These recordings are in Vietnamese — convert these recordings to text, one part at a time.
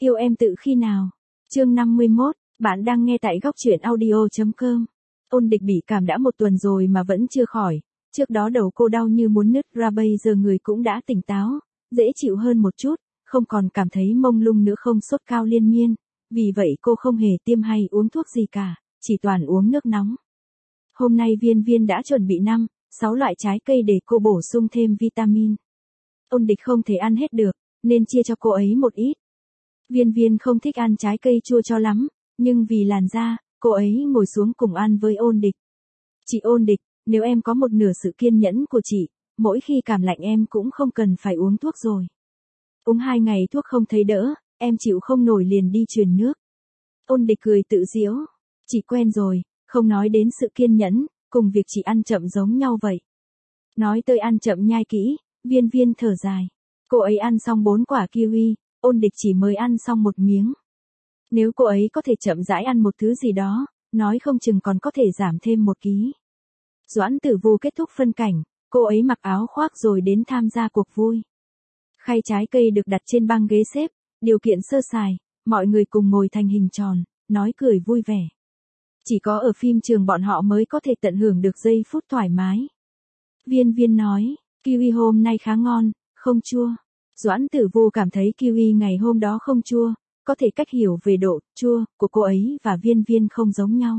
Yêu em từ khi nào? Chương 51, bạn đang nghe tại góc truyện audio.com. Ôn Địch bị cảm đã 1 tuần rồi mà vẫn chưa khỏi. Trước đó đầu cô đau như muốn nứt ra, bây giờ người cũng đã tỉnh táo, dễ chịu hơn một chút, không còn cảm thấy mông lung nữa, không sốt cao liên miên. Vì vậy cô không hề tiêm hay uống thuốc gì cả, chỉ toàn uống nước nóng. Hôm nay Viên Viên đã chuẩn bị 5-6 loại trái cây để cô bổ sung thêm vitamin. Ôn Địch không thể ăn hết được, nên chia cho cô ấy một ít. Viên Viên không thích ăn trái cây chua cho lắm, nhưng vì làn da, cô ấy ngồi xuống cùng ăn với Ôn Địch. Chị Ôn Địch, nếu em có một nửa sự kiên nhẫn của chị, mỗi khi cảm lạnh em cũng không cần phải uống thuốc rồi. Uống 2 ngày thuốc không thấy đỡ, em chịu không nổi liền đi truyền nước. Ôn Địch cười tự giễu. Chị quen rồi, không nói đến sự kiên nhẫn, cùng việc chị ăn chậm giống nhau vậy. Nói tới ăn chậm nhai kỹ, Viên Viên thở dài. Cô ấy ăn xong 4 quả kiwi, Ôn Địch chỉ mới ăn xong 1 miếng. Nếu cô ấy có thể chậm rãi ăn một thứ gì đó, nói không chừng còn có thể giảm thêm 1 ký. Doãn Tử Vu kết thúc phân cảnh, cô ấy mặc áo khoác rồi đến tham gia cuộc vui. Khay trái cây được đặt trên băng ghế xếp, điều kiện sơ sài, mọi người cùng ngồi thành hình tròn, nói cười vui vẻ. Chỉ có ở phim trường bọn họ mới có thể tận hưởng được giây phút thoải mái. Viên Viên nói, kiwi hôm nay khá ngon, không chua. Doãn Tử Vu cảm thấy kiwi ngày hôm đó không chua, có thể cách hiểu về độ chua của cô ấy và Viên Viên không giống nhau.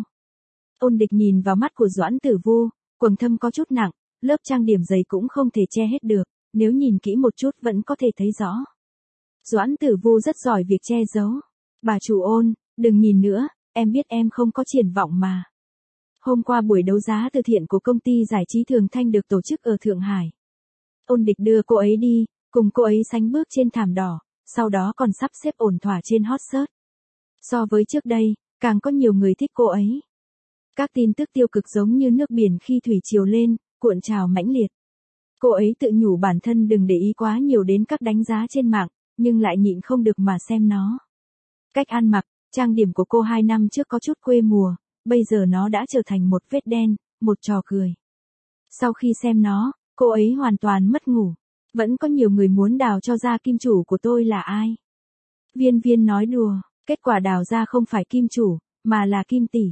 Ôn Địch nhìn vào mắt của Doãn Tử Vu, quầng thâm có chút nặng, lớp trang điểm dày cũng không thể che hết được, nếu nhìn kỹ một chút vẫn có thể thấy rõ. Doãn Tử Vu rất giỏi việc che giấu. Bà chủ Ôn, đừng nhìn nữa, em biết em không có triển vọng mà. Hôm qua buổi đấu giá từ thiện của công ty giải trí Thường Thanh được tổ chức ở Thượng Hải. Ôn Địch đưa cô ấy đi, cùng cô ấy sánh bước trên thảm đỏ, sau đó còn sắp xếp ổn thỏa trên hot search. So với trước đây, càng có nhiều người thích cô ấy. Các tin tức tiêu cực giống như nước biển khi thủy triều lên, cuộn trào mãnh liệt. Cô ấy tự nhủ bản thân đừng để ý quá nhiều đến các đánh giá trên mạng, nhưng lại nhịn không được mà xem nó. Cách ăn mặc, trang điểm của cô 2 năm trước có chút quê mùa, bây giờ nó đã trở thành một vết đen, một trò cười. Sau khi xem nó, cô ấy hoàn toàn mất ngủ. Vẫn có nhiều người muốn đào cho ra kim chủ của tôi là ai. Viên Viên nói đùa, kết quả đào ra không phải kim chủ, mà là Kim tỷ.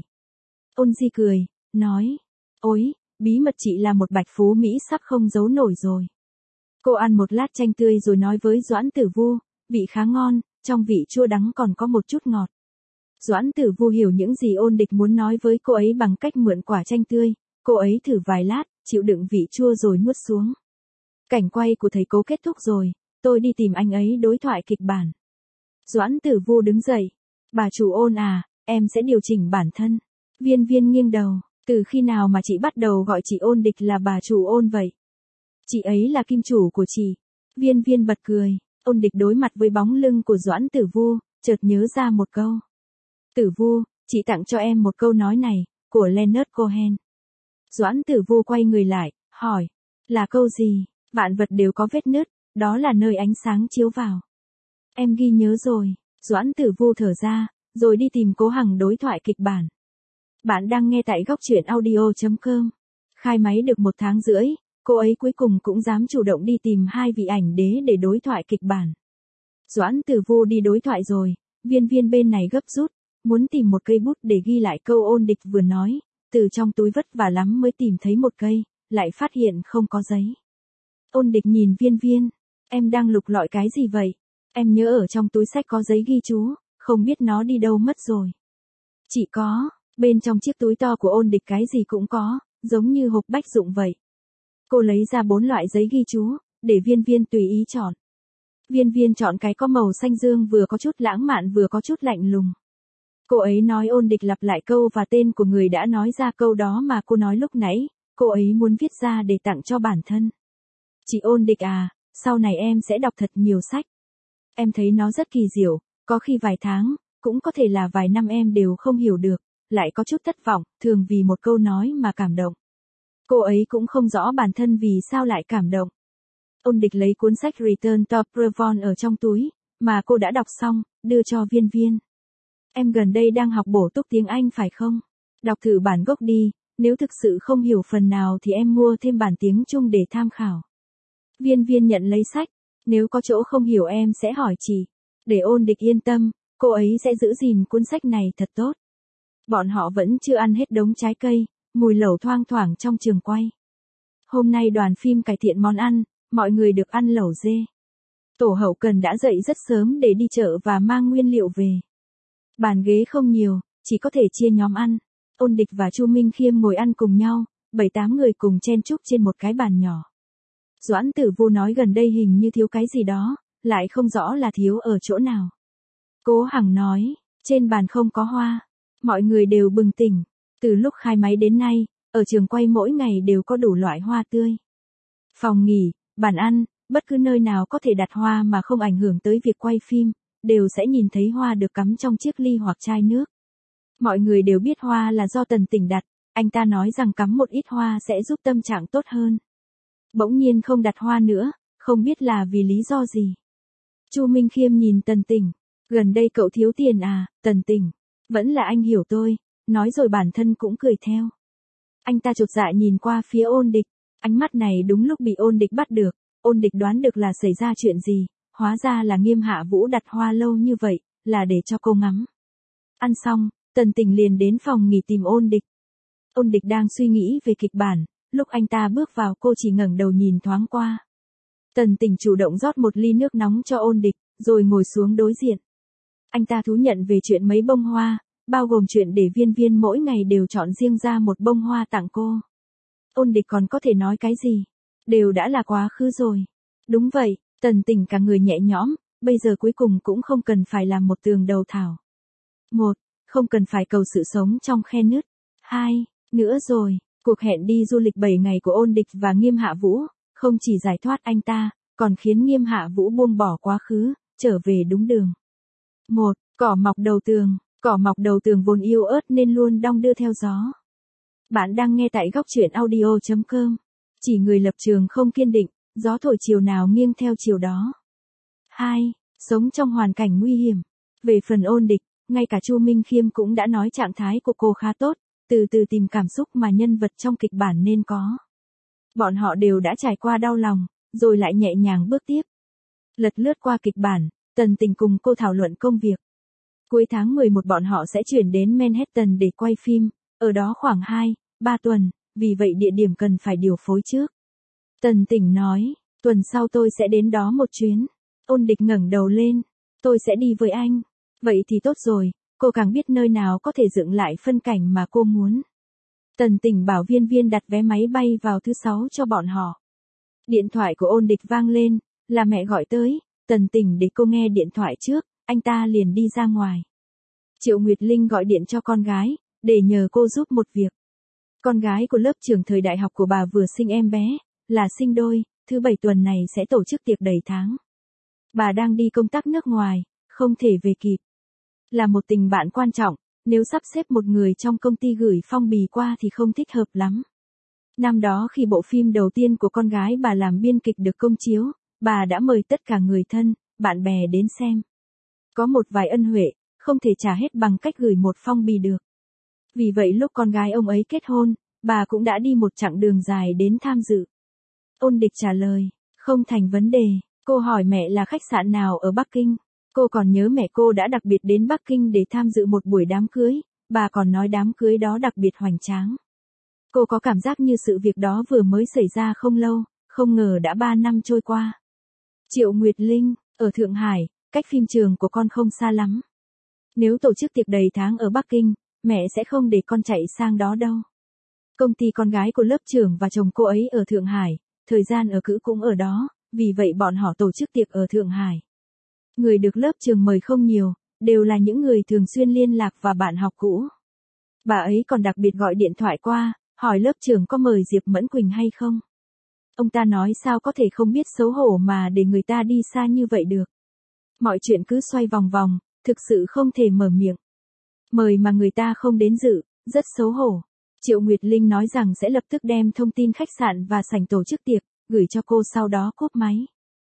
Ôn Di cười, nói, ôi, bí mật chị là một bạch phú Mỹ sắp không giấu nổi rồi. Cô ăn một lát chanh tươi rồi nói với Doãn Tử Vu, vị khá ngon, trong vị chua đắng còn có một chút ngọt. Doãn Tử Vu hiểu những gì Ôn Địch muốn nói với cô ấy bằng cách mượn quả chanh tươi, cô ấy thử vài lát, chịu đựng vị chua rồi nuốt xuống. Cảnh quay của thầy Cố kết thúc rồi, tôi đi tìm anh ấy đối thoại kịch bản. Doãn Tử Vu đứng dậy. Bà chủ Ôn à, em sẽ điều chỉnh bản thân. Viên Viên nghiêng đầu, từ khi nào mà chị bắt đầu gọi chị Ôn Địch là bà chủ Ôn vậy? Chị ấy là kim chủ của chị. Viên Viên bật cười, Ôn Địch đối mặt với bóng lưng của Doãn Tử Vu, chợt nhớ ra một câu. Tử Vu, chị tặng cho em một câu nói này, của Leonard Cohen. Doãn Tử Vu quay người lại, hỏi, là câu gì? Vạn vật đều có vết nứt, đó là nơi ánh sáng chiếu vào. Em ghi nhớ rồi. Doãn Tử Vu thở ra, rồi đi tìm Cố Hằng đối thoại kịch bản. Bạn đang nghe tại góc truyện audio.com. Khai máy được 1 tháng rưỡi, cô ấy cuối cùng cũng dám chủ động đi tìm 2 vị ảnh đế để đối thoại kịch bản. Doãn Tử Vu đi đối thoại rồi, Viên Viên bên này gấp rút, muốn tìm một cây bút để ghi lại câu Ôn Địch vừa nói, từ trong túi vất vả lắm mới tìm thấy một cây, lại phát hiện không có giấy. Ôn Địch nhìn Viên Viên, em đang lục lọi cái gì vậy? Em nhớ ở trong túi sách có giấy ghi chú, không biết nó đi đâu mất rồi. Chị có, bên trong chiếc túi to của Ôn Địch cái gì cũng có, giống như hộp bách dụng vậy. Cô lấy ra 4 loại giấy ghi chú, để Viên Viên tùy ý chọn. Viên Viên chọn cái có màu xanh dương vừa có chút lãng mạn vừa có chút lạnh lùng. Cô ấy nói Ôn Địch lặp lại câu và tên của người đã nói ra câu đó mà cô nói lúc nãy, cô ấy muốn viết ra để tặng cho bản thân. Chị Ôn Địch à, sau này em sẽ đọc thật nhiều sách. Em thấy nó rất kỳ diệu, có khi vài tháng, cũng có thể là vài năm em đều không hiểu được, lại có chút thất vọng, thường vì một câu nói mà cảm động. Cô ấy cũng không rõ bản thân vì sao lại cảm động. Ôn Địch lấy cuốn sách Return to Prevon ở trong túi, mà cô đã đọc xong, đưa cho Viên Viên. Em gần đây đang học bổ túc tiếng Anh phải không? Đọc thử bản gốc đi, nếu thực sự không hiểu phần nào thì em mua thêm bản tiếng Trung để tham khảo. Viên Viên nhận lấy sách, nếu có chỗ không hiểu em sẽ hỏi chị. Để Ôn Địch yên tâm, cô ấy sẽ giữ gìn cuốn sách này thật tốt. Bọn họ vẫn chưa ăn hết đống trái cây, mùi lẩu thoang thoảng trong trường quay. Hôm nay đoàn phim cải thiện món ăn, mọi người được ăn lẩu dê. Tổ hậu cần đã dậy rất sớm để đi chợ và mang nguyên liệu về. Bàn ghế không nhiều, chỉ có thể chia nhóm ăn. Ôn Địch và Chu Minh Khiêm ngồi ăn cùng nhau, 7-8 người cùng chen chúc trên một cái bàn nhỏ. Doãn Tử Vu nói gần đây hình như thiếu cái gì đó, lại không rõ là thiếu ở chỗ nào. Cố Hằng nói, trên bàn không có hoa. Mọi người đều bừng tỉnh. Từ lúc khai máy đến nay, ở trường quay mỗi ngày đều có đủ loại hoa tươi. Phòng nghỉ, bàn ăn, bất cứ nơi nào có thể đặt hoa mà không ảnh hưởng tới việc quay phim, đều sẽ nhìn thấy hoa được cắm trong chiếc ly hoặc chai nước. Mọi người đều biết hoa là do Tần Tỉnh đặt, anh ta nói rằng cắm một ít hoa sẽ giúp tâm trạng tốt hơn. Bỗng nhiên không đặt hoa nữa, không biết là vì lý do gì. Chu Minh Khiêm nhìn Tần Tỉnh, gần đây cậu thiếu tiền à, Tần Tỉnh, vẫn là anh hiểu tôi, nói rồi bản thân cũng cười theo. Anh ta chột dạ nhìn qua phía Ôn Địch, ánh mắt này đúng lúc bị Ôn Địch bắt được, Ôn Địch đoán được là xảy ra chuyện gì, hóa ra là Nghiêm Hạ Vũ đặt hoa lâu như vậy, là để cho cô ngắm. Ăn xong, Tần Tỉnh liền đến phòng nghỉ tìm Ôn Địch. Ôn Địch đang suy nghĩ về kịch bản, lúc anh ta bước vào cô chỉ ngẩng đầu nhìn thoáng qua. Tần Tỉnh chủ động rót một ly nước nóng cho Ôn Địch, rồi ngồi xuống đối diện. Anh ta thú nhận về chuyện mấy bông hoa, bao gồm chuyện để Viên Viên mỗi ngày đều chọn riêng ra một bông hoa tặng cô. Ôn Địch còn có thể nói cái gì? Đều đã là quá khứ rồi. Đúng vậy, Tần Tỉnh cả người nhẹ nhõm, bây giờ cuối cùng cũng không cần phải làm một tường đầu thảo. 1. Không cần phải cầu sự sống trong khe nứt. 2. Nữa rồi, cuộc hẹn đi du lịch 7 ngày của Ôn Địch và Nghiêm Hạ Vũ, không chỉ giải thoát anh ta, còn khiến Nghiêm Hạ Vũ buông bỏ quá khứ, trở về đúng đường. 1. Cỏ mọc đầu tường. Cỏ mọc đầu tường vốn yếu ớt nên luôn đong đưa theo gió. Bạn đang nghe tại góc truyện audio.com. Chỉ người lập trường không kiên định, gió thổi chiều nào nghiêng theo chiều đó. 2. Sống trong hoàn cảnh nguy hiểm. Về phần Ôn Địch, ngay cả Chu Minh Khiêm cũng đã nói trạng thái của cô khá tốt, từ từ tìm cảm xúc mà nhân vật trong kịch bản nên có. Bọn họ đều đã trải qua đau lòng, rồi lại nhẹ nhàng bước tiếp. Lật lướt qua kịch bản, Tần Tỉnh cùng cô thảo luận công việc. Cuối tháng 11 bọn họ sẽ chuyển đến Manhattan để quay phim, ở đó khoảng 2-3 tuần, vì vậy địa điểm cần phải điều phối trước. Tần Tỉnh nói, tuần sau tôi sẽ đến đó một chuyến. Ôn Địch ngẩng đầu lên, tôi sẽ đi với anh. Vậy thì tốt rồi, cô càng biết nơi nào có thể dựng lại phân cảnh mà cô muốn. Tần Tỉnh bảo Viên Viên đặt vé máy bay vào thứ 6 cho bọn họ. Điện thoại của Ôn Địch vang lên, là mẹ gọi tới, Tần Tỉnh để cô nghe điện thoại trước, anh ta liền đi ra ngoài. Triệu Nguyệt Linh gọi điện cho con gái, để nhờ cô giúp một việc. Con gái của lớp trưởng thời đại học của bà vừa sinh em bé, là sinh đôi, thứ 7 tuần này sẽ tổ chức tiệc đầy tháng. Bà đang đi công tác nước ngoài, không thể về kịp. Là một tình bạn quan trọng, nếu sắp xếp một người trong công ty gửi phong bì qua thì không thích hợp lắm. Năm đó khi bộ phim đầu tiên của con gái bà làm biên kịch được công chiếu, bà đã mời tất cả người thân, bạn bè đến xem. Có một vài ân huệ, không thể trả hết bằng cách gửi một phong bì được. Vì vậy lúc con gái ông ấy kết hôn, bà cũng đã đi một chặng đường dài đến tham dự. Ôn Địch trả lời, không thành vấn đề. Cô hỏi mẹ là khách sạn nào ở Bắc Kinh. Cô còn nhớ mẹ cô đã đặc biệt đến Bắc Kinh để tham dự một buổi đám cưới, bà còn nói đám cưới đó đặc biệt hoành tráng. Cô có cảm giác như sự việc đó vừa mới xảy ra không lâu, không ngờ đã 3 năm trôi qua. Triệu Nguyệt Linh, ở Thượng Hải, cách phim trường của con không xa lắm. Nếu tổ chức tiệc đầy tháng ở Bắc Kinh, mẹ sẽ không để con chạy sang đó đâu. Công ty con gái của lớp trưởng và chồng cô ấy ở Thượng Hải, thời gian ở cữ cũng ở đó, vì vậy bọn họ tổ chức tiệc ở Thượng Hải. Người được lớp trưởng mời không nhiều, đều là những người thường xuyên liên lạc và bạn học cũ. Bà ấy còn đặc biệt gọi điện thoại qua, hỏi lớp trưởng có mời Diệp Mẫn Quỳnh hay không. Ông ta nói sao có thể không biết xấu hổ mà để người ta đi xa như vậy được. Mọi chuyện cứ xoay vòng vòng, thực sự không thể mở miệng. Mời mà người ta không đến dự, rất xấu hổ. Triệu Nguyệt Linh nói rằng sẽ lập tức đem thông tin khách sạn và sảnh tổ chức tiệc, gửi cho cô sau đó cúp máy.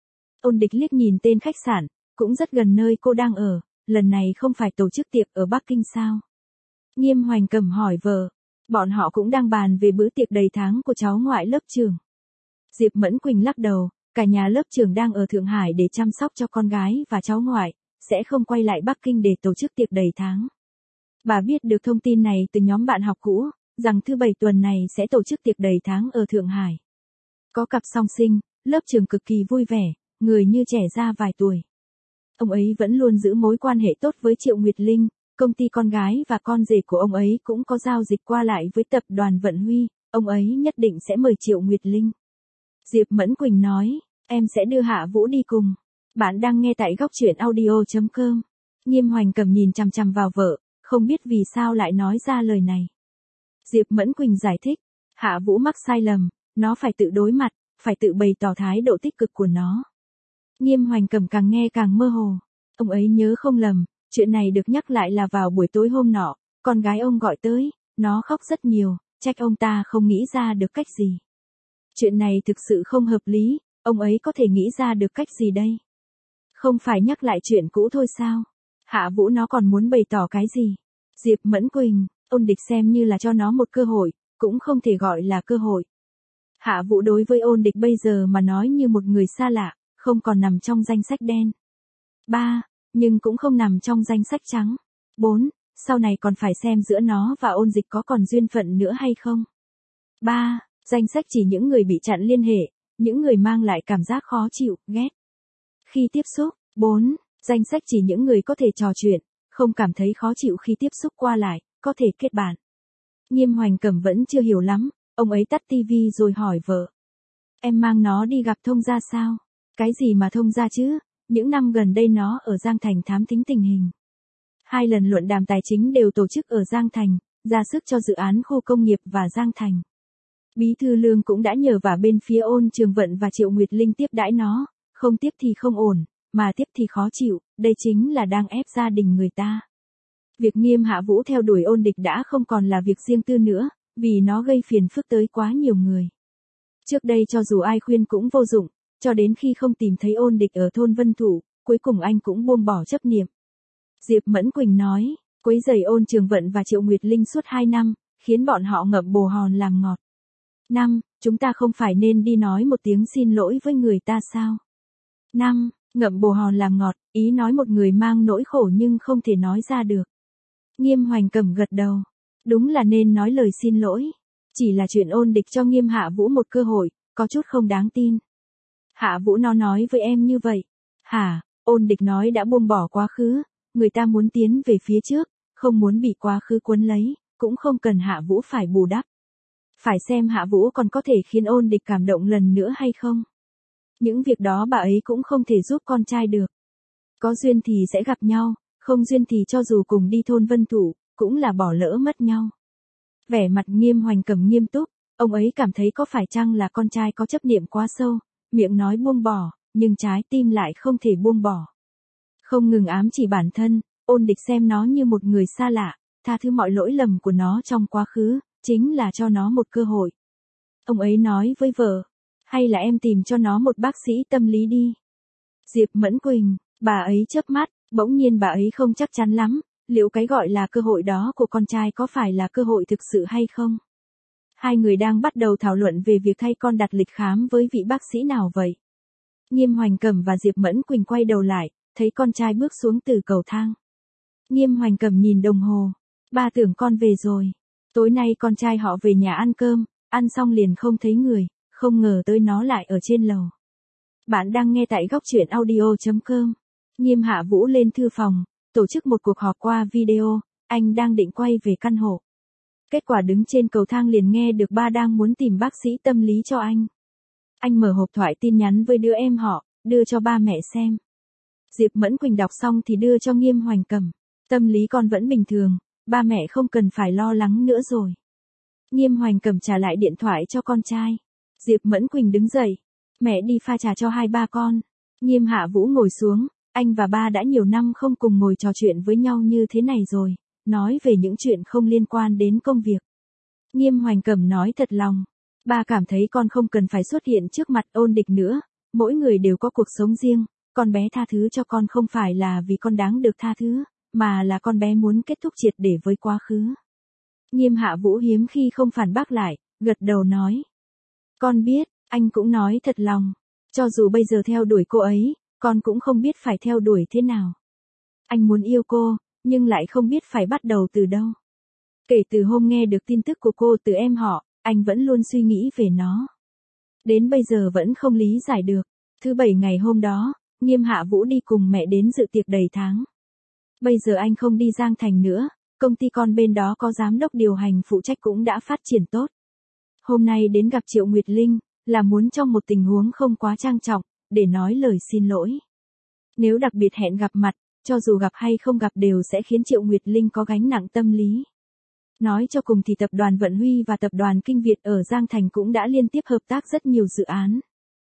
Ôn Địch liếc nhìn tên khách sạn, cũng rất gần nơi cô đang ở, lần này không phải tổ chức tiệc ở Bắc Kinh sao? Nghiêm Hoành Cẩm hỏi vợ, bọn họ cũng đang bàn về bữa tiệc đầy tháng của cháu ngoại lớp trưởng. Diệp Mẫn Quỳnh lắc đầu, cả nhà lớp trưởng đang ở Thượng Hải để chăm sóc cho con gái và cháu ngoại, sẽ không quay lại Bắc Kinh để tổ chức tiệc đầy tháng. Bà biết được thông tin này từ nhóm bạn học cũ, rằng thứ Bảy tuần này sẽ tổ chức tiệc đầy tháng ở Thượng Hải. Có cặp song sinh, lớp trường cực kỳ vui vẻ, người như trẻ ra vài tuổi. Ông ấy vẫn luôn giữ mối quan hệ tốt với Triệu Nguyệt Linh, công ty con gái và con rể của ông ấy cũng có giao dịch qua lại với tập đoàn Vận Huy, ông ấy nhất định sẽ mời Triệu Nguyệt Linh. Diệp Mẫn Quỳnh nói, em sẽ đưa Hạ Vũ đi cùng. Bạn đang nghe tại góc truyện audio.com. Nghiêm Hoành Cầm nhìn chằm chằm vào vợ, không biết vì sao lại nói ra lời này. Diệp Mẫn Quỳnh giải thích, Hạ Vũ mắc sai lầm, nó phải tự đối mặt, phải tự bày tỏ thái độ tích cực của nó. Nghiêm Hoành Cầm càng nghe càng mơ hồ. Ông ấy nhớ không lầm, chuyện này được nhắc lại là vào buổi tối hôm nọ, con gái ông gọi tới, nó khóc rất nhiều, trách ông ta không nghĩ ra được cách gì. Chuyện này thực sự không hợp lý, ông ấy có thể nghĩ ra được cách gì đây? Không phải nhắc lại chuyện cũ thôi sao? Hạ Vũ nó còn muốn bày tỏ cái gì? Diệp Mẫn Quỳnh, Ôn Địch xem như là cho nó một cơ hội, cũng không thể gọi là cơ hội. Hạ Vũ đối với Ôn Địch bây giờ mà nói như một người xa lạ, không còn nằm trong danh sách đen. 3. Nhưng cũng không nằm trong danh sách trắng. 4. Sau này còn phải xem giữa nó và Ôn Dịch có còn duyên phận nữa hay không. 3. Danh sách chỉ những người bị chặn liên hệ, những người mang lại cảm giác khó chịu, ghét khi tiếp xúc. 4. Danh sách chỉ những người có thể trò chuyện, không cảm thấy khó chịu khi tiếp xúc qua lại, có thể kết bạn. Nghiêm Hoành Cầm vẫn chưa hiểu lắm, ông ấy tắt tivi rồi hỏi vợ. Em mang nó đi gặp thông gia sao? Cái gì mà thông gia chứ? Những năm gần đây nó ở Giang Thành thám thính tình hình. 2 lần luận đàm tài chính đều tổ chức ở Giang Thành, ra sức cho dự án khu công nghiệp và Giang Thành. Bí thư Lương cũng đã nhờ vả bên phía Ôn Trường Vận và Triệu Nguyệt Linh tiếp đãi nó, không tiếp thì không ổn, mà tiếp thì khó chịu, đây chính là đang ép gia đình người ta. Việc Nghiêm Hạ Vũ theo đuổi Ôn Địch đã không còn là việc riêng tư nữa, vì nó gây phiền phức tới quá nhiều người. Trước đây cho dù ai khuyên cũng vô dụng, cho đến khi không tìm thấy Ôn Địch ở thôn Vân Thủ, cuối cùng anh cũng buông bỏ chấp niệm. Diệp Mẫn Quỳnh nói, quấy rầy Ôn Trường Vận và Triệu Nguyệt Linh suốt 2 năm, khiến bọn họ ngậm bồ hòn làm ngọt. 5. Chúng ta không phải nên đi nói một tiếng xin lỗi với người ta sao? 5. Ngậm bồ hòn làm ngọt, ý nói một người mang nỗi khổ nhưng không thể nói ra được. Nghiêm Hoành Cầm gật đầu. Đúng là nên nói lời xin lỗi. Chỉ là chuyện Ôn Địch cho Nghiêm Hạ Vũ một cơ hội, có chút không đáng tin. Hạ Vũ nó nói với em như vậy. Hả? Ôn Địch nói đã buông bỏ quá khứ, người ta muốn tiến về phía trước, không muốn bị quá khứ cuốn lấy, cũng không cần Hạ Vũ phải bù đắp. Phải xem Hạ Vũ còn có thể khiến Ôn Địch cảm động lần nữa hay không. Những việc đó bà ấy cũng không thể giúp con trai được. Có duyên thì sẽ gặp nhau, không duyên thì cho dù cùng đi thôn Vân Thủ, cũng là bỏ lỡ mất nhau. Vẻ mặt Nghiêm Hoành Cầm nghiêm túc, ông ấy cảm thấy có phải chăng là con trai có chấp niệm quá sâu, miệng nói buông bỏ, nhưng trái tim lại không thể buông bỏ. Không ngừng ám chỉ bản thân, Ôn Địch xem nó như một người xa lạ, tha thứ mọi lỗi lầm của nó trong quá khứ, chính là cho nó một cơ hội. Ông ấy nói với vợ, hay là em tìm cho nó một bác sĩ tâm lý đi. Diệp Mẫn Quỳnh, bà ấy chớp mắt, bỗng nhiên bà ấy không chắc chắn lắm, liệu cái gọi là cơ hội đó của con trai có phải là cơ hội thực sự hay không? Hai người đang bắt đầu thảo luận về việc thay con đặt lịch khám với vị bác sĩ nào vậy. Nghiêm Hoành Cầm và Diệp Mẫn Quỳnh quay đầu lại, thấy con trai bước xuống từ cầu thang. Nghiêm Hoành Cầm nhìn đồng hồ, ba tưởng con về rồi. Tối nay con trai họ về nhà ăn cơm, ăn xong liền không thấy người, không ngờ tới nó lại ở trên lầu. Bạn đang nghe tại góc truyện audio.com. Nghiêm Hạ Vũ lên thư phòng, tổ chức một cuộc họp qua video, anh đang định quay về căn hộ. Kết quả đứng trên cầu thang liền nghe được ba đang muốn tìm bác sĩ tâm lý cho anh. Anh mở hộp thoại tin nhắn với đứa em họ, đưa cho ba mẹ xem. Diệp Mẫn Quỳnh đọc xong thì đưa cho Nghiêm Hoành Cầm. Tâm lý con vẫn bình thường, ba mẹ không cần phải lo lắng nữa rồi. Nghiêm Hoành Cầm trả lại điện thoại cho con trai. Diệp Mẫn Quỳnh đứng dậy. Mẹ đi pha trà cho hai ba con. Nghiêm Hạ Vũ ngồi xuống, anh và ba đã nhiều năm không cùng ngồi trò chuyện với nhau như thế này rồi, nói về những chuyện không liên quan đến công việc. Nghiêm Hoành Cầm nói thật lòng. Ba cảm thấy con không cần phải xuất hiện trước mặt Ôn Địch nữa, mỗi người đều có cuộc sống riêng, con bé tha thứ cho con không phải là vì con đáng được tha thứ, mà là con bé muốn kết thúc triệt để với quá khứ. Nghiêm Hạ Vũ hiếm khi không phản bác lại, gật đầu nói. Con biết, anh cũng nói thật lòng. Cho dù bây giờ theo đuổi cô ấy, con cũng không biết phải theo đuổi thế nào. Anh muốn yêu cô, nhưng lại không biết phải bắt đầu từ đâu. Kể từ hôm nghe được tin tức của cô từ em họ, anh vẫn luôn suy nghĩ về nó. Đến bây giờ vẫn không lý giải được. Thứ Bảy ngày hôm đó, Nghiêm Hạ Vũ đi cùng mẹ đến dự tiệc đầy tháng. Bây giờ anh không đi Giang Thành nữa, công ty con bên đó có giám đốc điều hành phụ trách cũng đã phát triển tốt. Hôm nay đến gặp Triệu Nguyệt Linh, là muốn trong một tình huống không quá trang trọng, để nói lời xin lỗi. Nếu đặc biệt hẹn gặp mặt, cho dù gặp hay không gặp đều sẽ khiến Triệu Nguyệt Linh có gánh nặng tâm lý. Nói cho cùng thì tập đoàn Vận Huy và tập đoàn Kinh Việt ở Giang Thành cũng đã liên tiếp hợp tác rất nhiều dự án.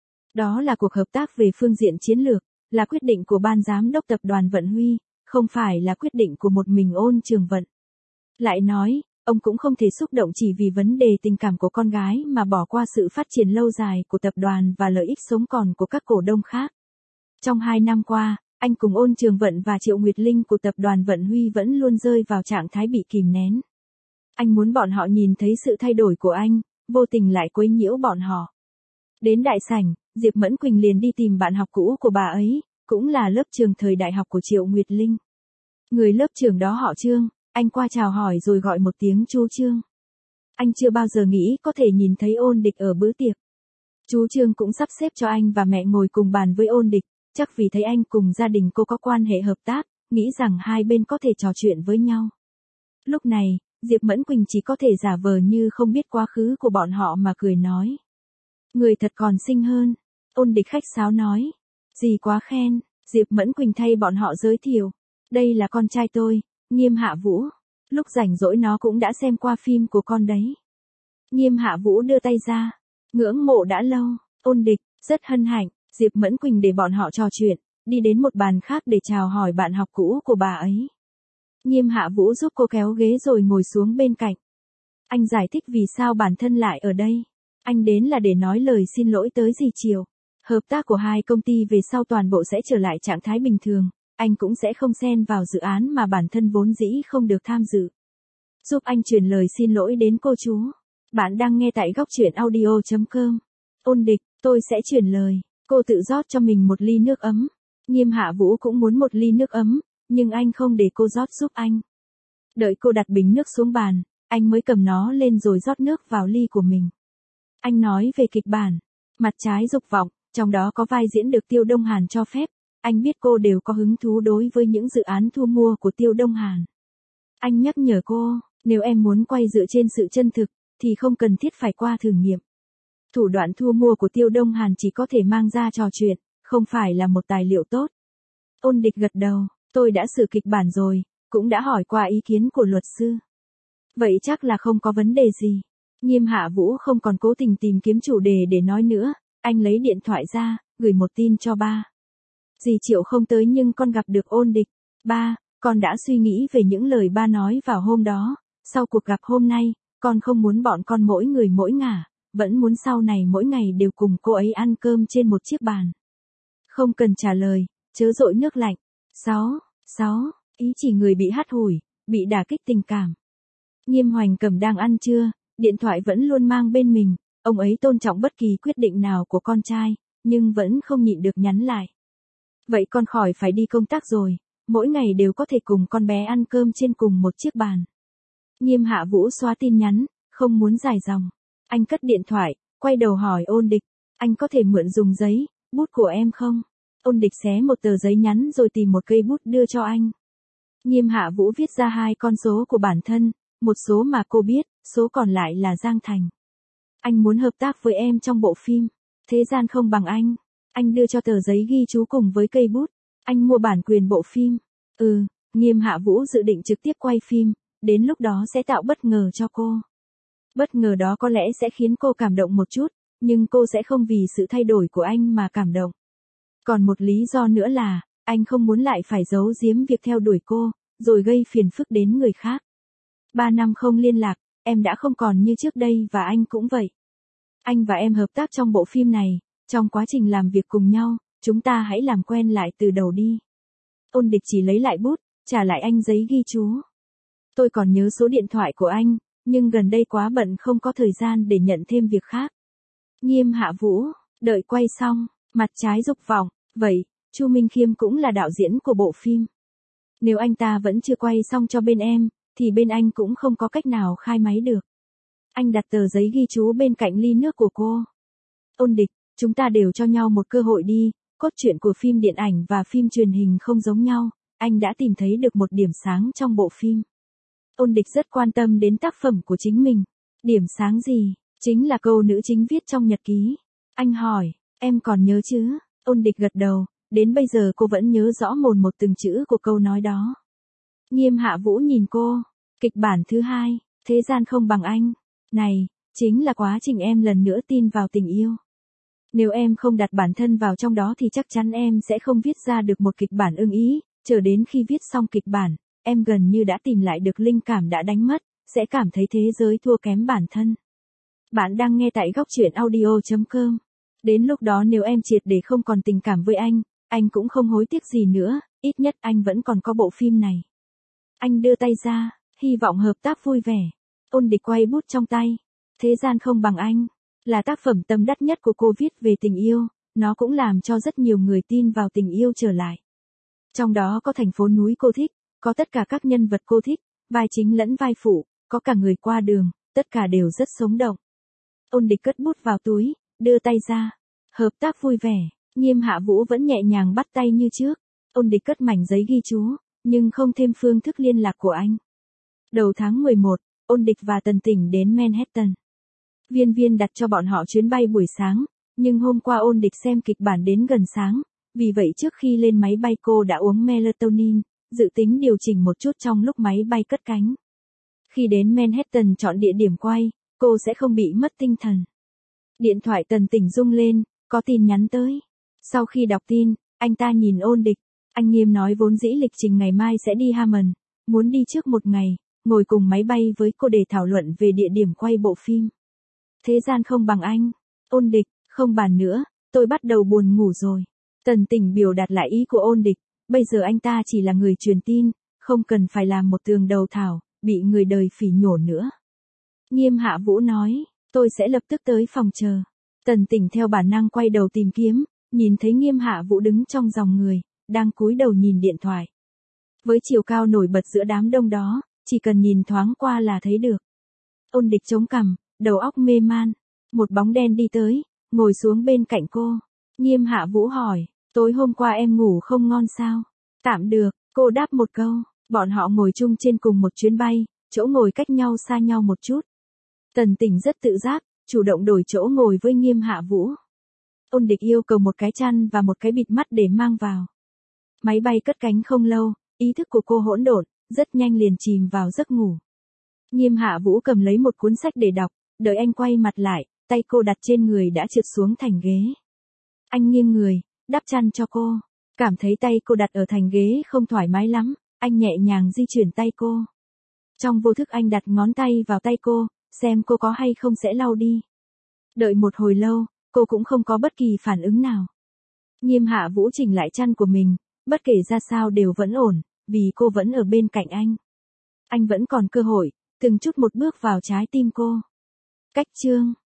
Đó là cuộc hợp tác về phương diện chiến lược, là quyết định của ban giám đốc tập đoàn Vận Huy, không phải là quyết định của một mình Ôn Trường Vận. Lại nói, ông cũng không thể xúc động chỉ vì vấn đề tình cảm của con gái mà bỏ qua sự phát triển lâu dài của tập đoàn và lợi ích sống còn của các cổ đông khác. Trong 2 năm qua, anh cùng Ôn Trường Vận và Triệu Nguyệt Linh của tập đoàn Vận Huy vẫn luôn rơi vào trạng thái bị kìm nén. Anh muốn bọn họ nhìn thấy sự thay đổi của anh, vô tình lại quấy nhiễu bọn họ. Đến đại sảnh, Diệp Mẫn Quỳnh liền đi tìm bạn học cũ của bà ấy, cũng là lớp trường thời đại học của Triệu Nguyệt Linh. Người lớp trưởng đó họ Trương, anh qua chào hỏi rồi gọi một tiếng chú Trương. Anh chưa bao giờ nghĩ có thể nhìn thấy Ôn Địch ở bữa tiệc. Chú Trương cũng sắp xếp cho anh và mẹ ngồi cùng bàn với Ôn Địch, chắc vì thấy anh cùng gia đình cô có quan hệ hợp tác, nghĩ rằng hai bên có thể trò chuyện với nhau. Lúc này, Diệp Mẫn Quỳnh chỉ có thể giả vờ như không biết quá khứ của bọn họ mà cười nói. Người thật còn xinh hơn. Ôn Địch khách sáo nói. Gì quá khen. Diệp Mẫn Quỳnh thay bọn họ giới thiệu. Đây là con trai tôi, Nghiêm Hạ Vũ. Lúc rảnh rỗi nó cũng đã xem qua phim của con đấy. Nghiêm Hạ Vũ đưa tay ra. Ngưỡng mộ đã lâu. Ôn Địch, rất hân hạnh. Diệp Mẫn Quỳnh để bọn họ trò chuyện, đi đến một bàn khác để chào hỏi bạn học cũ của bà ấy. Nghiêm Hạ Vũ giúp cô kéo ghế rồi ngồi xuống bên cạnh. Anh giải thích vì sao bản thân lại ở đây. Anh đến là để nói lời xin lỗi tới dì Triều. Hợp tác của hai công ty về sau toàn bộ sẽ trở lại trạng thái bình thường. Anh cũng sẽ không xen vào dự án mà bản thân vốn dĩ không được tham dự. Giúp anh truyền lời xin lỗi đến cô chú. Bạn đang nghe tại góc truyện audio.com. Ôn Địch, tôi sẽ truyền lời. Cô tự rót cho mình một ly nước ấm. Nghiêm Hạ Vũ cũng muốn một ly nước ấm, nhưng anh không để cô rót giúp anh. Đợi cô đặt bình nước xuống bàn, anh mới cầm nó lên rồi rót nước vào ly của mình. Anh nói về kịch bản, Mặt trái dục vọng, trong đó có vai diễn được Tiêu Đông Hàn cho phép. Anh biết cô đều có hứng thú đối với những dự án thu mua của Tiêu Đông Hàn. Anh nhắc nhở cô, nếu em muốn quay dựa trên sự chân thực, thì không cần thiết phải qua thử nghiệm. Thủ đoạn thu mua của Tiêu Đông Hàn chỉ có thể mang ra trò chuyện, không phải là một tài liệu tốt. Ôn Địch gật đầu, tôi đã xử kịch bản rồi, cũng đã hỏi qua ý kiến của luật sư. Vậy chắc là không có vấn đề gì. Nghiêm Hạ Vũ không còn cố tình tìm kiếm chủ đề để nói nữa, anh lấy điện thoại ra, gửi một tin cho ba. Dì Triệu không tới nhưng con gặp được Ôn Địch. Ba, con đã suy nghĩ về những lời ba nói vào hôm đó, sau cuộc gặp hôm nay, con không muốn bọn con mỗi người mỗi ngả, vẫn muốn sau này mỗi ngày đều cùng cô ấy ăn cơm trên một chiếc bàn. Không cần trả lời, chớ dội nước lạnh. 6. Ý chỉ người bị hắt hủi, bị đả kích tình cảm. Nghiêm Hoành Cẩm đang ăn trưa, điện thoại vẫn luôn mang bên mình, ông ấy tôn trọng bất kỳ quyết định nào của con trai, nhưng vẫn không nhịn được nhắn lại. Vậy con khỏi phải đi công tác rồi, mỗi ngày đều có thể cùng con bé ăn cơm trên cùng một chiếc bàn. Nghiêm Hạ Vũ xóa tin nhắn, không muốn dài dòng. Anh cất điện thoại, quay đầu hỏi Ôn Địch, anh có thể mượn dùng giấy, bút của em không? Ôn Địch xé một tờ giấy nhắn rồi tìm một cây bút đưa cho anh. Nghiêm Hạ Vũ viết ra 2 con số của bản thân, một số mà cô biết, số còn lại là Giang Thành. Anh muốn hợp tác với em trong bộ phim, thế gian không bằng anh. Anh đưa cho tờ giấy ghi chú cùng với cây bút. Anh mua bản quyền bộ phim. Nghiêm Hạ Vũ dự định trực tiếp quay phim, đến lúc đó sẽ tạo bất ngờ cho cô. Bất ngờ đó có lẽ sẽ khiến cô cảm động một chút, nhưng cô sẽ không vì sự thay đổi của anh mà cảm động. Còn một lý do nữa là, anh không muốn lại phải giấu giếm việc theo đuổi cô, rồi gây phiền phức đến người khác. 3 năm không liên lạc, em đã không còn như trước đây và anh cũng vậy. Anh và em hợp tác trong bộ phim này, trong quá trình làm việc cùng nhau, chúng ta hãy làm quen lại từ đầu đi. Ôn Địch chỉ lấy lại bút, trả lại anh giấy ghi chú. Tôi còn nhớ số điện thoại của anh, nhưng gần đây quá bận không có thời gian để nhận thêm việc khác. Nghiêm Hạ Vũ, đợi quay xong, Mặt trái dục vọng, vậy, Chu Minh Khiêm cũng là đạo diễn của bộ phim. Nếu anh ta vẫn chưa quay xong cho bên em, thì bên anh cũng không có cách nào khai máy được. Anh đặt tờ giấy ghi chú bên cạnh ly nước của cô. Ôn Địch, chúng ta đều cho nhau một cơ hội đi, cốt truyện của phim điện ảnh và phim truyền hình không giống nhau, anh đã tìm thấy được một điểm sáng trong bộ phim. Ôn Địch rất quan tâm đến tác phẩm của chính mình. Điểm sáng gì? Chính là câu nữ chính viết trong nhật ký. Anh hỏi, em còn nhớ chứ? Ôn Địch gật đầu, đến bây giờ cô vẫn nhớ rõ mồn một từng chữ của câu nói đó. Nghiêm Hạ Vũ nhìn cô. Kịch bản thứ 2, thế gian không bằng anh. Này, chính là quá trình em lần nữa tin vào tình yêu. Nếu em không đặt bản thân vào trong đó thì chắc chắn em sẽ không viết ra được một kịch bản ưng ý, chờ đến khi viết xong kịch bản, em gần như đã tìm lại được linh cảm đã đánh mất, sẽ cảm thấy thế giới thua kém bản thân. Bạn đang nghe tại góc truyện audio.com. Đến lúc đó nếu em triệt để không còn tình cảm với anh cũng không hối tiếc gì nữa, ít nhất anh vẫn còn có bộ phim này. Anh đưa tay ra, hy vọng hợp tác vui vẻ. Ôn Địch quay bút trong tay. Thế gian không bằng anh, là tác phẩm tâm đắc nhất của cô viết về tình yêu, nó cũng làm cho rất nhiều người tin vào tình yêu trở lại. Trong đó có thành phố núi cô thích, có tất cả các nhân vật cô thích, vai chính lẫn vai phụ, có cả người qua đường, tất cả đều rất sống động. Ôn Địch cất bút vào túi, đưa tay ra. Hợp tác vui vẻ, Nghiêm Hạ Vũ vẫn nhẹ nhàng bắt tay như trước. Ôn Địch cất mảnh giấy ghi chú, nhưng không thêm phương thức liên lạc của anh. Đầu tháng 11, Ôn Địch và Tần Tỉnh đến Manhattan. Viên Viên đặt cho bọn họ chuyến bay buổi sáng, nhưng hôm qua Ôn Địch xem kịch bản đến gần sáng, vì vậy trước khi lên máy bay cô đã uống melatonin, dự tính điều chỉnh một chút trong lúc máy bay cất cánh. Khi đến Manhattan chọn địa điểm quay, cô sẽ không bị mất tinh thần. Điện thoại Tần Tỉnh rung lên, có tin nhắn tới. Sau khi đọc tin, anh ta nhìn Ôn Địch, anh Nghiêm nói vốn dĩ lịch trình ngày mai sẽ đi Hammond, muốn đi trước một ngày, ngồi cùng máy bay với cô để thảo luận về địa điểm quay bộ phim. Thế gian không bằng anh. Ôn Địch, không bàn nữa, tôi bắt đầu buồn ngủ rồi. Tần Tỉnh biểu đạt lại ý của Ôn Địch, bây giờ anh ta chỉ là người truyền tin, không cần phải làm một tường đầu thảo, bị người đời phỉ nhổ nữa. Nghiêm Hạ Vũ nói, tôi sẽ lập tức tới phòng chờ. Tần Tỉnh theo bản năng quay đầu tìm kiếm, nhìn thấy Nghiêm Hạ Vũ đứng trong dòng người, đang cúi đầu nhìn điện thoại. Với chiều cao nổi bật giữa đám đông đó, chỉ cần nhìn thoáng qua là thấy được. Ôn Địch chống cằm, đầu óc mê man. Một bóng đen đi tới, ngồi xuống bên cạnh cô. Nghiêm Hạ Vũ hỏi, tối hôm qua em ngủ không ngon sao? Tạm được, cô đáp một câu. Bọn họ ngồi chung trên cùng một chuyến bay, chỗ ngồi cách nhau xa nhau một chút. Tần Tỉnh rất tự giác, chủ động đổi chỗ ngồi với Nghiêm Hạ Vũ. Ôn Địch yêu cầu một cái chăn và một cái bịt mắt để mang vào. Máy bay cất cánh không lâu, ý thức của cô hỗn độn, rất nhanh liền chìm vào giấc ngủ. Nghiêm Hạ Vũ cầm lấy một cuốn sách để đọc, đợi anh quay mặt lại, tay cô đặt trên người đã trượt xuống thành ghế. Anh nghiêng người, đắp chăn cho cô. Cảm thấy tay cô đặt ở thành ghế không thoải mái lắm, anh nhẹ nhàng di chuyển tay cô. Trong vô thức anh đặt ngón tay vào tay cô, xem cô có hay không sẽ lau đi. Đợi một hồi lâu, cô cũng không có bất kỳ phản ứng nào. Nghiêm Hạ Vũ chỉnh lại chăn của mình, bất kể ra sao đều vẫn ổn, vì cô vẫn ở bên cạnh anh. Anh vẫn còn cơ hội, từng chút một bước vào trái tim cô. Cách chương